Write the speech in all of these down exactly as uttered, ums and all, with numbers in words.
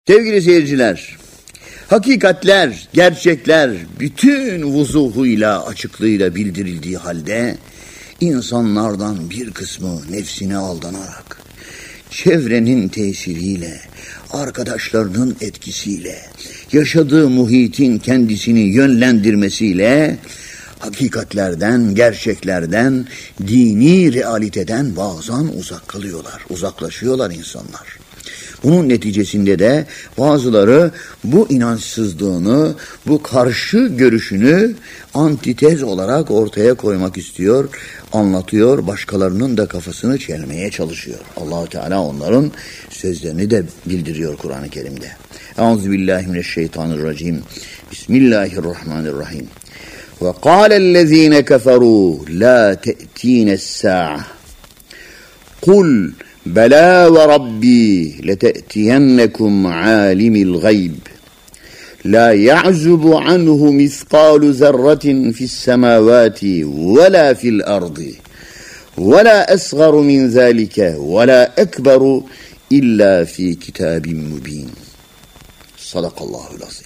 Sevgili seyirciler, hakikatler, gerçekler bütün vuzuhuyla, açıklığıyla bildirildiği halde insanlardan bir kısmı nefsine aldanarak, çevrenin tesiriyle, arkadaşlarının etkisiyle, yaşadığı muhitin kendisini yönlendirmesiyle hakikatlerden, gerçeklerden, dini realiteden bazen uzak kalıyorlar, uzaklaşıyorlar insanlar. Bunun neticesinde de bazıları bu inançsızlığını, bu karşı görüşünü antitez olarak ortaya koymak istiyor, anlatıyor, başkalarının da kafasını çelmeye çalışıyor. Allah-u Teala onların sözlerini de bildiriyor Kur'an-ı Kerim'de. Euzubillahimineşşeytanirracim. Bismillahirrahmanirrahim. Ve kâlellezîne keferû lâ te'tînessâ'a. Kul بَلَا وَرَبِّي لَتَأْتِيَنَّكُمْ عَالِمِ الْغَيْبِ لَا يَعْزُبُ عَنْهُ مِثْقَالُ ذَرَّةٍ فِي السَّمَاوَاتِ وَلَا فِي الْأَرْضِ وَلَا أَصْغَرُ مِنْ ذَلِكَ وَلَا أَكْبَرُ إِلَّا فِي كِتَابٍ مُبِينٍ. Sadakallahul azim.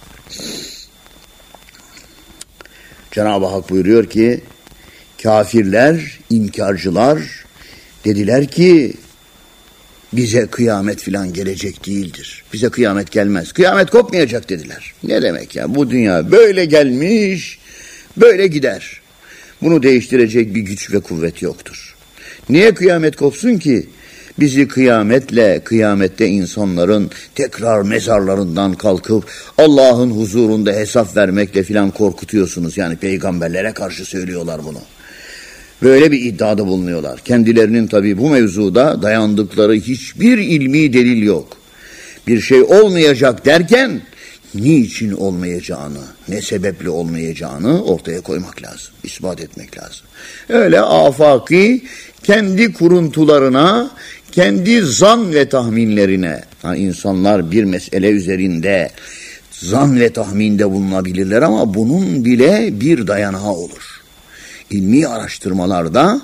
Cenab-ı Hak buyuruyor ki, kafirler, inkarcılar dediler ki, bize kıyamet filan gelecek değildir. Bize kıyamet gelmez. Kıyamet kopmayacak dediler. Ne demek ya? Bu dünya böyle gelmiş, böyle gider. Bunu değiştirecek bir güç ve kuvvet yoktur. Niye kıyamet kopsun ki? Bizi kıyametle, kıyamette insanların tekrar mezarlarından kalkıp Allah'ın huzurunda hesap vermekle filan korkutuyorsunuz. Yani peygamberlere karşı söylüyorlar bunu. Böyle bir iddiada bulunuyorlar. Kendilerinin tabii bu mevzuda dayandıkları hiçbir ilmi delil yok. Bir şey olmayacak derken niçin olmayacağını, ne sebeple olmayacağını ortaya koymak lazım, ispat etmek lazım. Öyle afaki kendi kuruntularına, kendi zan ve tahminlerine, ha, insanlar bir mesele üzerinde zan ve tahminde bulunabilirler ama bunun bile bir dayanağı olur. İlmi araştırmalarda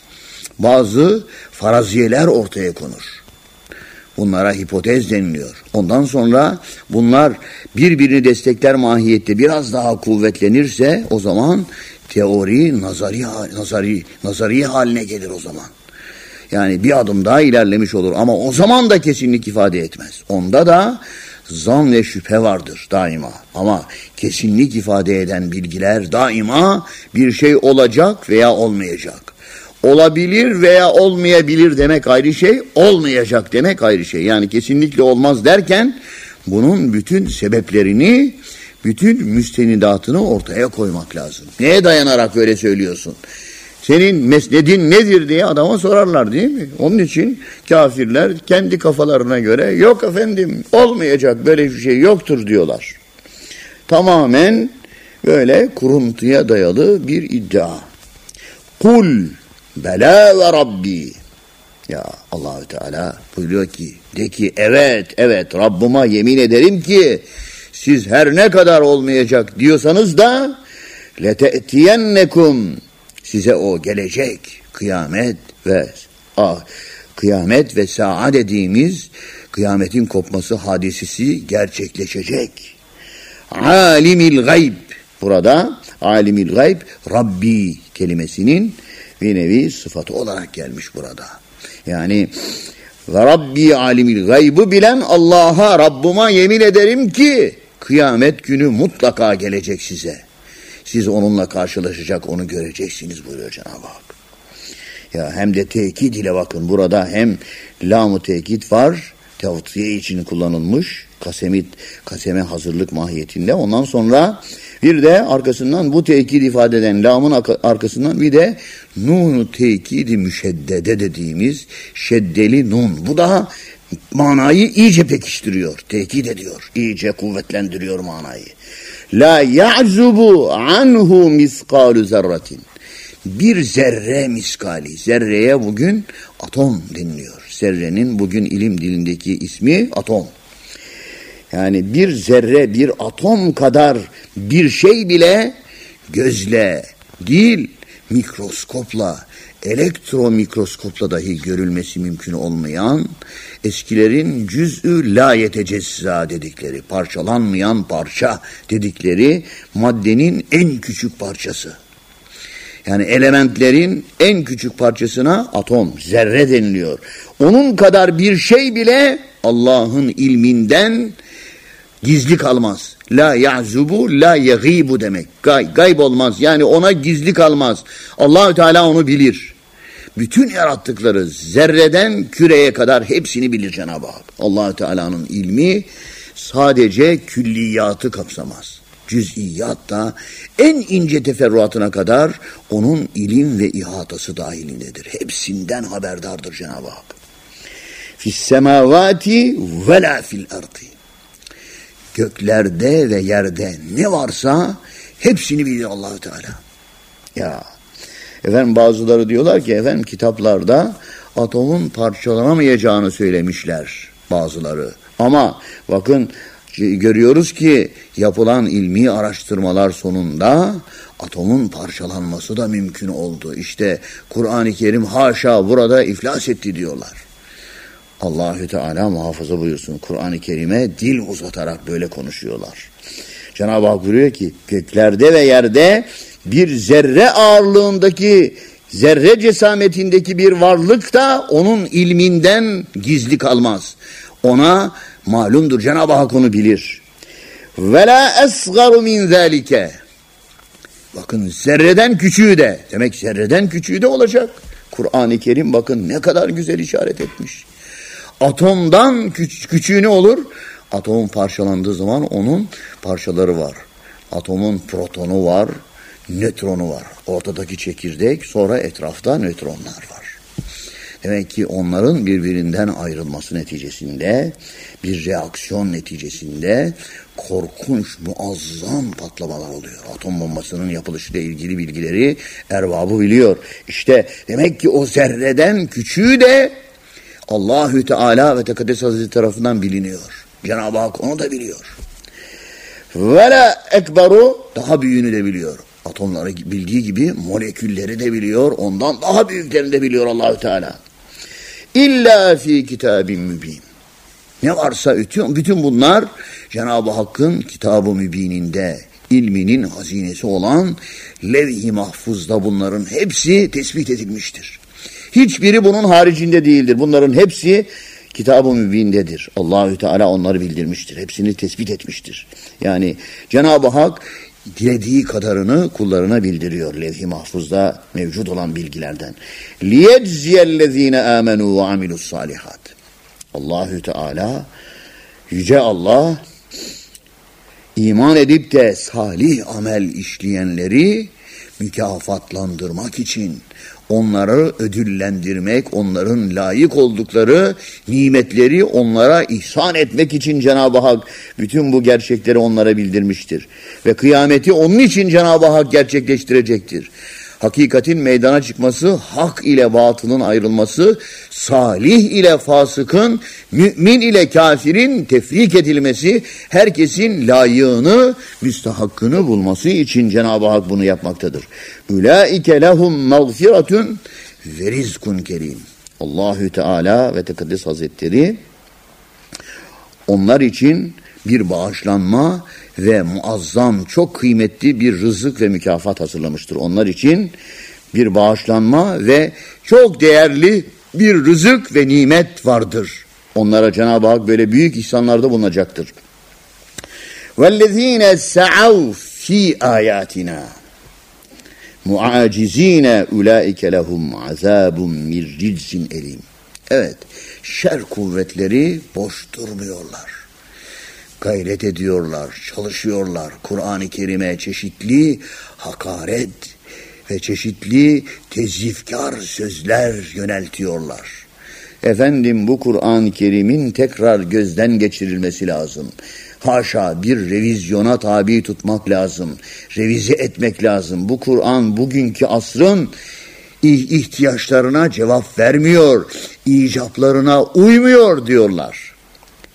bazı faraziyeler ortaya konur. Bunlara hipotez deniliyor. Ondan sonra bunlar birbirini destekler mahiyette biraz daha kuvvetlenirse o zaman teori nazari nazari nazari haline gelir o zaman. Yani bir adım daha ilerlemiş olur ama o zaman da kesinlik ifade etmez. Onda da zan ve şüphe vardır daima. Ama kesinlik ifade eden bilgiler daima bir şey olacak veya olmayacak. Olabilir veya olmayabilir demek ayrı şey, olmayacak demek ayrı şey. Yani kesinlikle olmaz derken bunun bütün sebeplerini, bütün müstenidatını ortaya koymak lazım. Neye dayanarak öyle söylüyorsun? Senin mesnedin nedir diye adama sorarlar değil mi? Onun için kafirler kendi kafalarına göre yok efendim olmayacak böyle bir şey yoktur diyorlar. Tamamen böyle kuruntuya dayalı bir iddia. Kul bela ve Rabbi. Ya Allah-u Teala buyuruyor ki de ki evet evet Rabbıma yemin ederim ki siz her ne kadar olmayacak diyorsanız da lete'tiyennekum size o gelecek kıyamet ve ah, kıyamet ve saat dediğimiz kıyametin kopması hadisesi gerçekleşecek. Alimil gayb. Burada alimil gayb Rabbi kelimesinin bir nevi sıfatı olarak gelmiş burada. Yani ve Rabbi alimil gaybı bilen Allah'a Rabbıma yemin ederim ki kıyamet günü mutlaka gelecek size. Siz onunla karşılaşacak, onu göreceksiniz buyuruyor Cenab-ı Hak. Ya hem de tekit ile bakın burada hem lam-ı tekit var, tevtiye için kullanılmış, kasemit, kaseme hazırlık mahiyetinde. Ondan sonra bir de arkasından bu tekit ifade eden lamın arkasından bir de nun-u tekidi müşeddede dediğimiz şeddeli nun. Bu da manayı iyice pekiştiriyor, tekit ediyor, iyice kuvvetlendiriyor manayı. La ya'zubu anhu miskalu zerratin. Bir zerre miskali. Zerreye bugün atom deniliyor. Zerrenin bugün ilim dilindeki ismi atom. Yani bir zerre, bir atom kadar bir şey bile gözle değil, mikroskopla, elektromikroskopla dahi görülmesi mümkün olmayan, eskilerin cüz'ü la yetecezza dedikleri, parçalanmayan parça dedikleri maddenin en küçük parçası. Yani elementlerin en küçük parçasına atom, zerre deniliyor. Onun kadar bir şey bile Allah'ın ilminden gizli kalmaz. La ya'zubu, la yaghibu demek. Gay, gayb olmaz. Yani ona gizli kalmaz. Allah-u Teala onu bilir. Bütün yarattıkları zerreden küreye kadar hepsini bilir Cenab-ı Hak. Allah-u Teala'nın ilmi sadece külliyatı kapsamaz. Cüz'iyat da en ince teferruatına kadar onun ilim ve ihatası dahilindedir. Hepsinden haberdardır Cenab-ı Hak. Fis semavati ve la fil ardi. Göklerde ve yerde ne varsa hepsini bilir Allah-u Teala. Ya efendim bazıları diyorlar ki efendim kitaplarda atomun parçalanamayacağını söylemişler bazıları. Ama bakın görüyoruz ki yapılan ilmi araştırmalar sonunda atomun parçalanması da mümkün oldu. İşte Kur'an-ı Kerim haşa burada iflas etti diyorlar. Allahü Teala muhafaza buyursun. Kur'an-ı Kerim'e dil uzatarak böyle konuşuyorlar. Cenab-ı Hak buyuruyor ki göklerde ve yerde bir zerre ağırlığındaki, zerre cesametindeki bir varlık da onun ilminden gizli kalmaz. Ona malumdur. Cenab-ı Hak onu bilir. Ve la esgaru min zalike. Bakın zerreden küçüğü de, demek zerreden küçüğü de olacak. Kur'an-ı Kerim bakın ne kadar güzel işaret etmiş. Atomdan küç- küçüğü ne olur? Atomun parçalandığı zaman onun parçaları var. Atomun protonu var, nötronu var. Ortadaki çekirdek, sonra etrafta nötronlar var. Demek ki onların birbirinden ayrılması neticesinde, bir reaksiyon neticesinde korkunç, muazzam patlamalar oluyor. Atom bombasının yapılışıyla ilgili bilgileri erbabı biliyor. İşte demek ki o zerreden küçüğü de Allahü Teala ve Tekaddes Hazretleri tarafından biliniyor. Cenab-ı Hak onu da biliyor. Ve la ekberu, daha büyüğünü de biliyor. Atomları bildiği gibi molekülleri de biliyor. Ondan daha büyüklerini de biliyor Allahü Teala. İlla fi kitabin mübin. Ne varsa bütün, bütün bunlar Cenab-ı Hakk'ın kitab-ı mübininde, ilminin hazinesi olan levh-i mahfuzda bunların hepsi tespit edilmiştir. Hiçbiri bunun haricinde değildir. Bunların hepsi kitab-ı mübindedir. Allahü Teala onları bildirmiştir. Hepsini tespit etmiştir. Yani Cenab-ı Hak dilediği kadarını kullarına bildiriyor. Levh-i mahfuzda mevcut olan bilgilerden. liyecziyellezine amenu ve amilussalihat. Allahü Teala, yüce Allah, iman edip de salih amel işleyenleri mükafatlandırmak için, onları ödüllendirmek, onların layık oldukları nimetleri onlara ihsan etmek için Cenab-ı Hak bütün bu gerçekleri onlara bildirmiştir. Ve kıyameti onun için Cenab-ı Hak gerçekleştirecektir. Hakikatin meydana çıkması, hak ile batılın ayrılması, salih ile fasıkın, mümin ile kafirin tefrik edilmesi, herkesin layığını, müstahakkını bulması için Cenab-ı Hak bunu yapmaktadır. Ulaike lehum mağfiretun ve rizkun kerim. Allahü Teala ve Tekaddes Hazretleri onlar için bir bağışlanma ve muazzam, çok kıymetli bir rızık ve mükafat hazırlamıştır. Onlar için bir bağışlanma ve çok değerli bir rızık ve nimet vardır. Onlara Cenab-ı Hak böyle büyük ihsanlarda bulunacaktır. وَالَّذ۪ينَ سَعَوْا ف۪ي آيَاتِنَا مُعَاجِز۪ينَ اُولَٰئِكَ لَهُمْ عَذَابٌ مِنْ رِجْزٍ اَلِيمٍ. Evet, şer kuvvetleri boş durmuyorlar. Gayret ediyorlar, çalışıyorlar. Kur'an-ı Kerim'e çeşitli hakaret ve çeşitli tezyifkar sözler yöneltiyorlar. Efendim bu Kur'an-ı Kerim'in tekrar gözden geçirilmesi lazım. Haşa bir revizyona tabi tutmak lazım. Revize etmek lazım. Bu Kur'an bugünkü asrın ihtiyaçlarına cevap vermiyor. İcaplarına uymuyor diyorlar.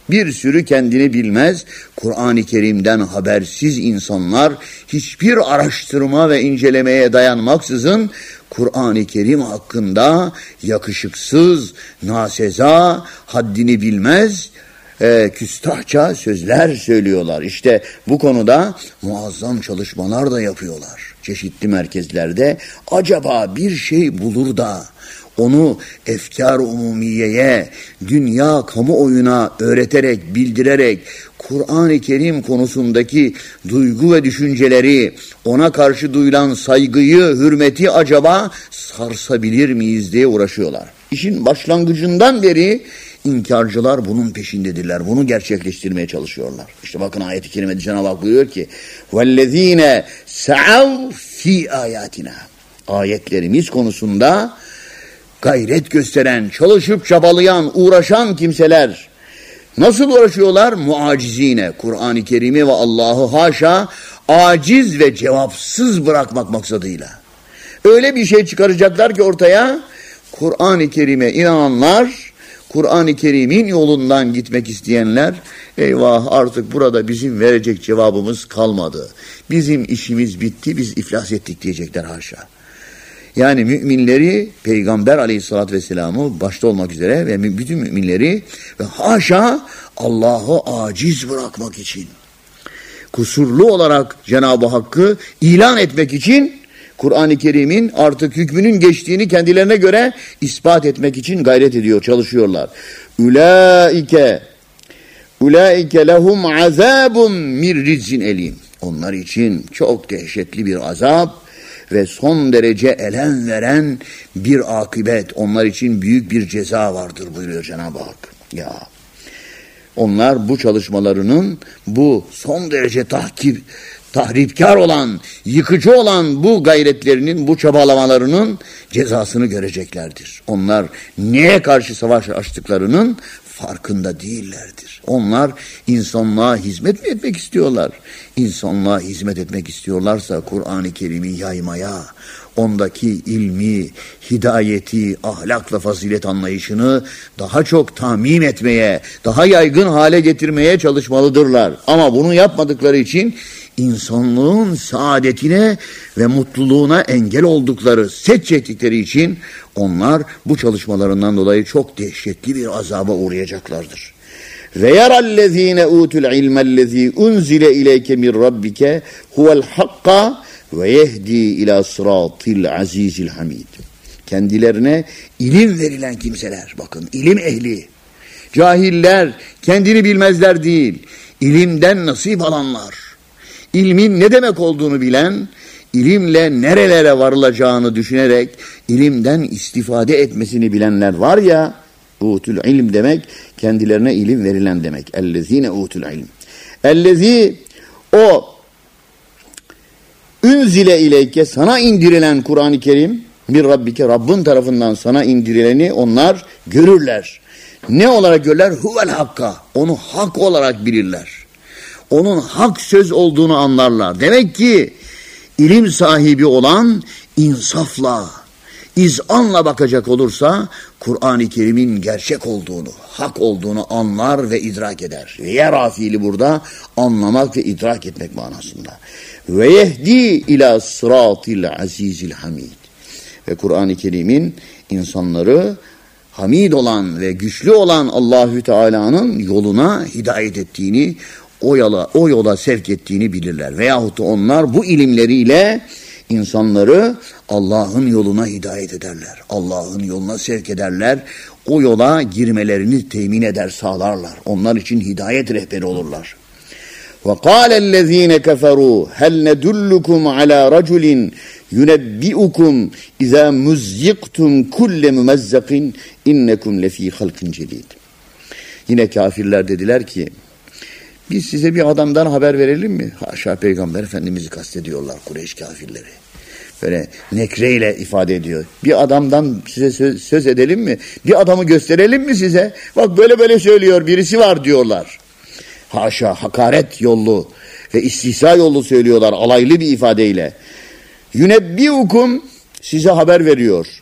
Bir sürü kendini bilmez, Kur'an-ı Kerim'den habersiz insanlar hiçbir araştırma ve incelemeye dayanmaksızın Kur'an-ı Kerim hakkında yakışıksız, naseza, haddini bilmez, e, küstahça sözler söylüyorlar. İşte bu konuda muazzam çalışmalar da yapıyorlar. Çeşitli merkezlerde acaba bir şey bulur da onu efkar umumiyeye, dünya kamuoyuna öğreterek, bildirerek, Kur'an-ı Kerim konusundaki duygu ve düşünceleri, ona karşı duyulan saygıyı, hürmeti acaba sarsabilir miyiz diye uğraşıyorlar. İşin başlangıcından beri inkarcılar bunun peşindedirler. Bunu gerçekleştirmeye çalışıyorlar. İşte bakın ayet-i kerimede Cenab-ı Hak buyuruyor ki وَالَّذ۪ينَ سَعَوْ ف۪ي آيَاتِنَا Ayetlerimiz konusunda gayret gösteren, çalışıp çabalayan, uğraşan kimseler nasıl uğraşıyorlar? Muacizine, Kur'an-ı Kerim'i ve Allah'ı haşa aciz ve cevapsız bırakmak maksadıyla. Öyle bir şey çıkaracaklar ki ortaya, Kur'an-ı Kerim'e inananlar, Kur'an-ı Kerim'in yolundan gitmek isteyenler, eyvah artık burada bizim verecek cevabımız kalmadı. Bizim işimiz bitti, biz iflas ettik diyecekler haşa. Yani müminleri, Peygamber aleyhissalatü vesselam'ı başta olmak üzere ve bütün müminleri ve haşa Allah'ı aciz bırakmak için, kusurlu olarak Cenab-ı Hakk'ı ilan etmek için, Kur'an-ı Kerim'in artık hükmünün geçtiğini kendilerine göre ispat etmek için gayret ediyor, çalışıyorlar. Ulaike ulaike lehum azabun min rizzin elim. Onlar için çok dehşetli bir azap ve son derece elem veren bir akıbet, onlar için büyük bir ceza vardır buyuruyor Cenab-ı Hak. Ya onlar bu çalışmalarının, bu son derece tahkir, tahripkar olan, yıkıcı olan bu gayretlerinin, bu çabalamalarının cezasını göreceklerdir. Onlar neye karşı savaş açtıklarının farkında değillerdir. Onlar insanlığa hizmet mi etmek istiyorlar? İnsanlığa hizmet etmek istiyorlarsa Kur'an-ı Kerim'i yaymaya, ondaki ilmi, hidayeti, ahlak ve fazilet anlayışını daha çok tamim etmeye, daha yaygın hale getirmeye çalışmalıdırlar. Ama bunu yapmadıkları için insanlığın saadetine ve mutluluğuna engel oldukları, set çektikleri için onlar bu çalışmalarından dolayı çok dehşetli bir azaba uğrayacaklardır. Ve yarallezine utul ilmellezî unzile ileyke min rabbike huvel hakka ve yehdi ila sıratil azizil hamid. Kendilerine ilim verilen kimseler, bakın ilim ehli, cahiller, kendini bilmezler değil, ilimden nasip alanlar, ilmin ne demek olduğunu bilen, ilimle nerelere varılacağını düşünerek ilimden istifade etmesini bilenler var ya, utul ilm demek kendilerine ilim verilen demek. Ellezine utul ilm. Ellezi o unzile ileyke sana indirilen Kur'an-ı Kerim bir Rabbike Rabbin tarafından sana indirileni onlar görürler. Ne olarak görürler? Huvel hakka. Onu hak olarak bilirler. Onun hak söz olduğunu anlarlar. Demek ki ilim sahibi olan insafla, izanla bakacak olursa Kur'an-ı Kerim'in gerçek olduğunu, hak olduğunu anlar ve idrak eder. Ve yera fiili burada anlamak ve idrak etmek manasında. Ve yehdi ila sıratil azizil hamid. Ve Kur'an-ı Kerim'in insanları hamid olan ve güçlü olan Allahü Teala'nın yoluna hidayet ettiğini, o yola, o yola sevk ettiğini bilirler. Veyahut da onlar bu ilimleriyle insanları Allah'ın yoluna hidayet ederler. Allah'ın yoluna sevk ederler. O yola girmelerini temin eder, sağlarlar. Onlar için hidayet rehberi olurlar. وَقَالَ الَّذ۪ينَ كَفَرُوا هَلْ نَدُلُّكُمْ عَلَى رَجُلٍ يُنَبِّئُكُمْ اِذَا مُزِّقْتُمْ كُلَّ مُمَزَّقٍ اِنَّكُمْ لَف۪ي خَلْقٍ جَد۪يدٍ. Yine kafirler dediler ki, biz size bir adamdan haber verelim mi? Haşa, Peygamber Efendimiz'i kastediyorlar Kureyş kafirleri. Böyle nekreyle ifade ediyor. Bir adamdan size söz, söz edelim mi? Bir adamı gösterelim mi size? Bak böyle böyle söylüyor, birisi var diyorlar. Haşa, hakaret yollu ve istihza yollu söylüyorlar alaylı bir ifadeyle. Yunebbiukum size haber veriyor.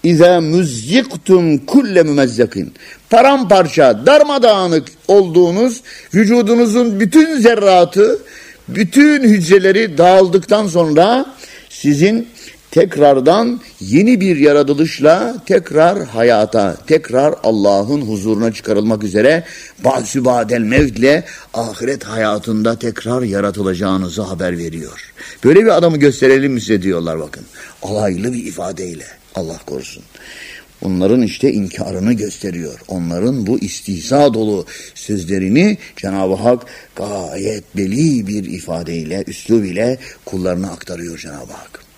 İza muzyiktum kulle mumezzakin. Paramparça, darmadağınık olduğunuz vücudunuzun bütün zerratı, bütün hücreleri dağıldıktan sonra sizin tekrardan yeni bir yaratılışla tekrar hayata, tekrar Allah'ın huzuruna çıkarılmak üzere ba'sü ba'del mevtle ahiret hayatında tekrar yaratılacağınızı haber veriyor. Böyle bir adamı gösterelim mi size diyorlar bakın. Alaylı bir ifadeyle. Allah korusun. Onların işte inkarını gösteriyor. Onların bu istihza dolu sözlerini Cenab-ı Hak gayet belli bir ifadeyle, üslub ile kullarına aktarıyor Cenab-ı Hak.